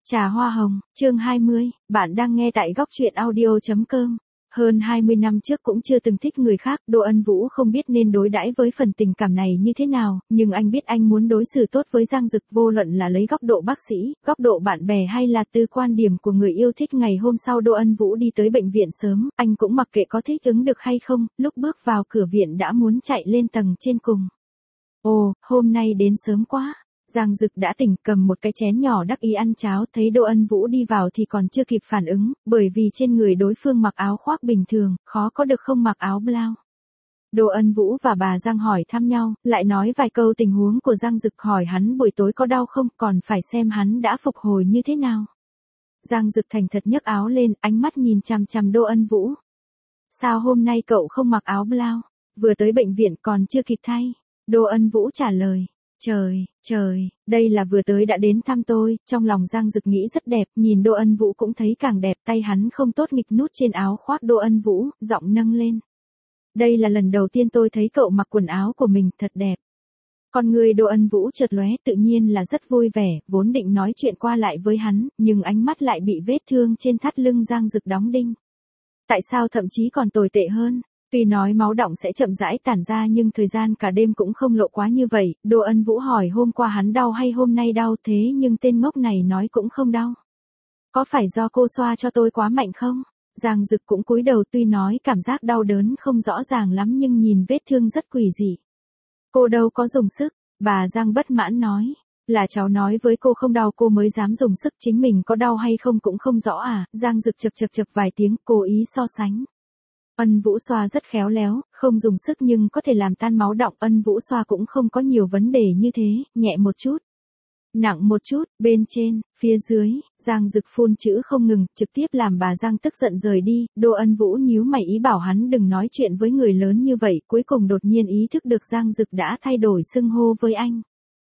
Trà hoa hồng, chương 20, bạn đang nghe tại góc truyện audio.com. Hơn 20 năm trước cũng chưa từng thích người khác, Đỗ Ân Vũ không biết nên đối đãi với phần tình cảm này như thế nào, nhưng anh biết anh muốn đối xử tốt với Giang Dực, vô luận là lấy góc độ bác sĩ, góc độ bạn bè hay là từ quan điểm của người yêu thích. Ngày hôm sau Đỗ Ân Vũ đi tới bệnh viện sớm, anh cũng mặc kệ có thích ứng được hay không, lúc bước vào cửa viện đã muốn chạy lên tầng trên cùng. Ồ, hôm nay đến sớm quá. Giang Dực đã tỉnh, cầm một cái chén nhỏ đắc ý ăn cháo, thấy Đỗ Ân Vũ đi vào thì còn chưa kịp phản ứng, bởi vì trên người đối phương mặc áo khoác bình thường, khó có được không mặc áo blau. Đỗ Ân Vũ và bà Giang hỏi thăm nhau, lại nói vài câu tình huống của Giang Dực, hỏi hắn buổi tối có đau không, còn phải xem hắn đã phục hồi như thế nào. Giang Dực thành thật nhấc áo lên, ánh mắt nhìn chằm chằm Đỗ Ân Vũ. Sao hôm nay cậu không mặc áo blau? Vừa tới bệnh viện còn chưa kịp thay. Đỗ Ân Vũ trả lời. Trời, đây là vừa tới đã đến thăm tôi. Trong lòng Giang Dực nghĩ rất đẹp, nhìn Đỗ Ân Vũ cũng thấy càng đẹp. Tay hắn không tốt nghịch nút trên áo khoác Đỗ Ân Vũ, giọng nâng lên. Đây là lần đầu tiên tôi thấy cậu mặc quần áo của mình, thật đẹp. Con người Đỗ Ân Vũ chợt lóe, tự nhiên là rất vui vẻ, vốn định nói chuyện qua lại với hắn, nhưng ánh mắt lại bị vết thương trên thắt lưng Giang Dực đóng đinh. Tại sao thậm chí còn tồi tệ hơn? Tuy nói máu đọng sẽ chậm rãi tản ra nhưng thời gian cả đêm cũng không lộ quá như vậy. Đỗ Ân Vũ hỏi hôm qua hắn đau hay hôm nay đau, thế nhưng tên ngốc này nói cũng không đau. Có phải do cô xoa cho tôi quá mạnh không? Giang Dực cũng cúi đầu, tuy nói cảm giác đau đớn không rõ ràng lắm nhưng nhìn vết thương rất quỷ dị. Cô đâu có dùng sức, bà Giang bất mãn nói. Là cháu nói với cô không đau cô mới dám dùng sức, chính mình có đau hay không cũng không rõ à? Giang Dực chập vài tiếng, cố ý so sánh. Ân Vũ xoa rất khéo léo, không dùng sức nhưng có thể làm tan máu đọng. Ân Vũ xoa cũng không có nhiều vấn đề như thế, nhẹ một chút, nặng một chút, bên trên, phía dưới. Giang Dực phun chữ không ngừng, trực tiếp làm bà Giang tức giận rời đi. Đỗ Ân Vũ nhíu mày ý bảo hắn đừng nói chuyện với người lớn như vậy, cuối cùng đột nhiên ý thức được Giang Dực đã thay đổi xưng hô với anh.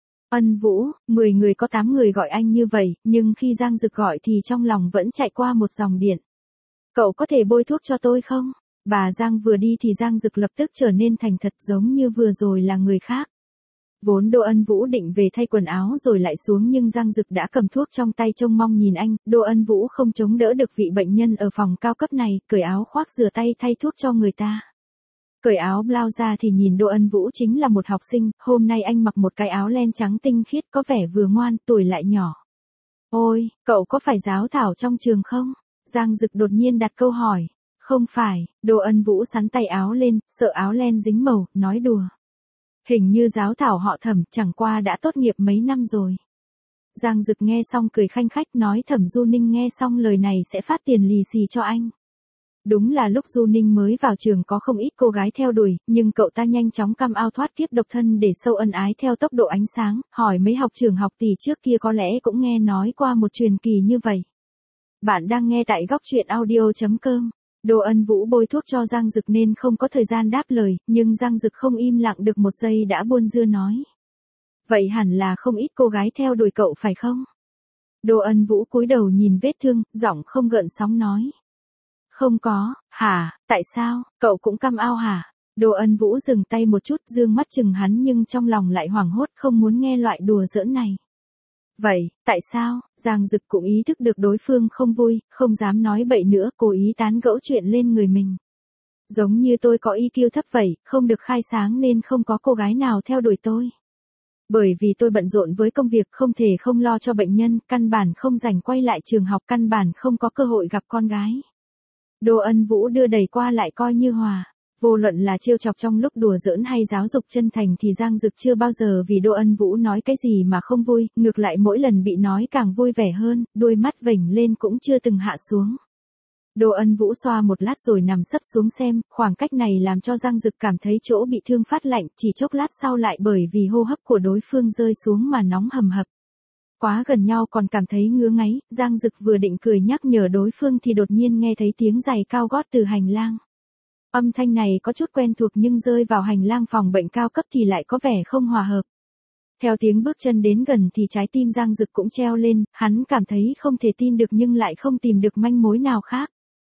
Ân Vũ, 10 người có 8 người gọi anh như vậy, nhưng khi Giang Dực gọi thì trong lòng vẫn chạy qua một dòng điện. Cậu có thể bôi thuốc cho tôi không? Bà Giang vừa đi thì Giang Dực lập tức trở nên thành thật, giống như vừa rồi là người khác. Vốn Đỗ Ân Vũ định về thay quần áo rồi lại xuống nhưng Giang Dực đã cầm thuốc trong tay trông mong nhìn anh. Đỗ Ân Vũ không chống đỡ được vị bệnh nhân ở phòng cao cấp này, cởi áo khoác rửa tay thay thuốc cho người ta. Cởi áo blau ra thì nhìn Đỗ Ân Vũ chính là một học sinh, hôm nay anh mặc một cái áo len trắng tinh khiết, có vẻ vừa ngoan, tuổi lại nhỏ. Ôi, cậu có phải giáo thảo trong trường không? Giang Dực đột nhiên đặt câu hỏi. Không phải, Đỗ Ân Vũ xắn tay áo lên, sợ áo len dính màu, nói đùa. Hình như giáo thảo họ Thẩm, chẳng qua đã tốt nghiệp mấy năm rồi. Giang Dực nghe xong cười khanh khách, nói Thẩm Du Ninh nghe xong lời này sẽ phát tiền lì xì cho anh. Đúng là lúc Du Ninh mới vào trường có không ít cô gái theo đuổi, nhưng cậu ta nhanh chóng come out thoát kiếp độc thân để sâu ân ái theo tốc độ ánh sáng, hỏi mấy học trường học tỷ trước kia có lẽ cũng nghe nói qua một truyền kỳ như vậy. Bạn đang nghe tại góc truyện audio.com. Đỗ Ân Vũ bôi thuốc cho Giang Dực nên không có thời gian đáp lời, nhưng Giang Dực không im lặng được một giây đã buôn dưa nói. Vậy hẳn là không ít cô gái theo đuổi cậu phải không? Đỗ Ân Vũ cúi đầu nhìn vết thương, giọng không gợn sóng nói. Không có, hả, tại sao, cậu cũng come out hả? Đỗ Ân Vũ dừng tay một chút, dương mắt chừng hắn nhưng trong lòng lại hoảng hốt, không muốn nghe loại đùa giỡn này. Vậy, tại sao? Giang Dực cũng ý thức được đối phương không vui, không dám nói bậy nữa, cố ý tán gẫu chuyện lên người mình. Giống như tôi có EQ thấp vậy, không được khai sáng nên không có cô gái nào theo đuổi tôi. Bởi vì tôi bận rộn với công việc, không thể không lo cho bệnh nhân, căn bản không rảnh quay lại trường học, căn bản không có cơ hội gặp con gái. Đỗ Ân Vũ đưa đẩy qua lại coi như hòa. Vô luận là trêu chọc trong lúc đùa giỡn hay giáo dục chân thành thì Giang Dực chưa bao giờ vì Đỗ Ân Vũ nói cái gì mà không vui, ngược lại mỗi lần bị nói càng vui vẻ hơn, đôi mắt vểnh lên cũng chưa từng hạ xuống. Đỗ Ân Vũ xoa một lát rồi nằm sấp xuống xem, khoảng cách này làm cho Giang Dực cảm thấy chỗ bị thương phát lạnh, chỉ chốc lát sau lại bởi vì hô hấp của đối phương rơi xuống mà nóng hầm hập. Quá gần nhau còn cảm thấy ngứa ngáy, Giang Dực vừa định cười nhắc nhở đối phương thì đột nhiên nghe thấy tiếng giày cao gót từ hành lang. Âm thanh này có chút quen thuộc nhưng rơi vào hành lang phòng bệnh cao cấp thì lại có vẻ không hòa hợp. Theo tiếng bước chân đến gần thì trái tim Giang Dực cũng treo lên, hắn cảm thấy không thể tin được nhưng lại không tìm được manh mối nào khác.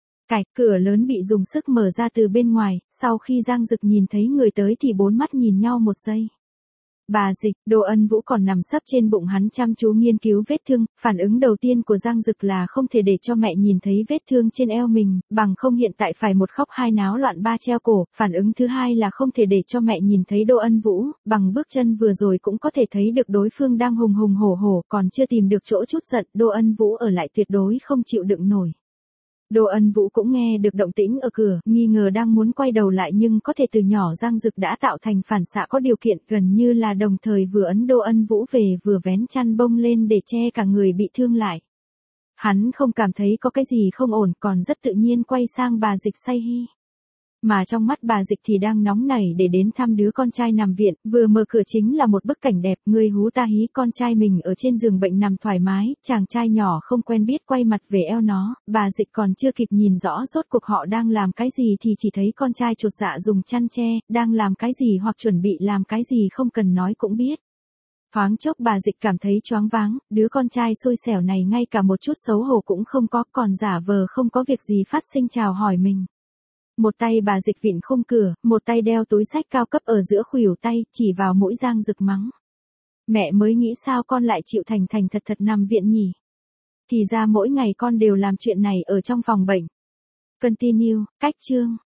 Cửa lớn bị dùng sức mở ra từ bên ngoài, sau khi Giang Dực nhìn thấy người tới thì bốn mắt nhìn nhau một giây. Bà Dịch, Đỗ Ân Vũ còn nằm sấp trên bụng hắn chăm chú nghiên cứu vết thương, phản ứng đầu tiên của Giang Dực là không thể để cho mẹ nhìn thấy vết thương trên eo mình, bằng không hiện tại phải một khóc hai náo loạn ba treo cổ, phản ứng thứ hai là không thể để cho mẹ nhìn thấy Đỗ Ân Vũ, bằng bước chân vừa rồi cũng có thể thấy được đối phương đang hùng hùng hổ hổ, còn chưa tìm được chỗ chút giận, Đỗ Ân Vũ ở lại tuyệt đối không chịu đựng nổi. Đỗ Ân Vũ cũng nghe được động tĩnh ở cửa, nghi ngờ đang muốn quay đầu lại nhưng có thể từ nhỏ Giang Dực đã tạo thành phản xạ có điều kiện gần như là đồng thời vừa ấn Đỗ Ân Vũ về vừa vén chăn bông lên để che cả người bị thương lại. Hắn không cảm thấy có cái gì không ổn còn rất tự nhiên quay sang bà Dịch say hi. Mà trong mắt bà Dịch thì đang nóng nảy để đến thăm đứa con trai nằm viện, vừa mở cửa chính là một bức cảnh đẹp, người hú ta hí con trai mình ở trên giường bệnh nằm thoải mái, chàng trai nhỏ không quen biết quay mặt về eo nó, bà Dịch còn chưa kịp nhìn rõ rốt cuộc họ đang làm cái gì thì chỉ thấy con trai chột dạ dùng chăn che, đang làm cái gì hoặc chuẩn bị làm cái gì không cần nói cũng biết. Thoáng chốc bà Dịch cảm thấy choáng váng, đứa con trai xui xẻo này ngay cả một chút xấu hổ cũng không có, còn giả vờ không có việc gì phát sinh chào hỏi mình. Một tay bà Dịch vịn khung cửa, một tay đeo túi xách cao cấp ở giữa khuỷu tay, chỉ vào mũi Giang Dực mắng. Mẹ mới nghĩ sao con lại chịu thành thành thật thật nằm viện nhỉ? Thì ra mỗi ngày con đều làm chuyện này ở trong phòng bệnh. Continue, cách chương.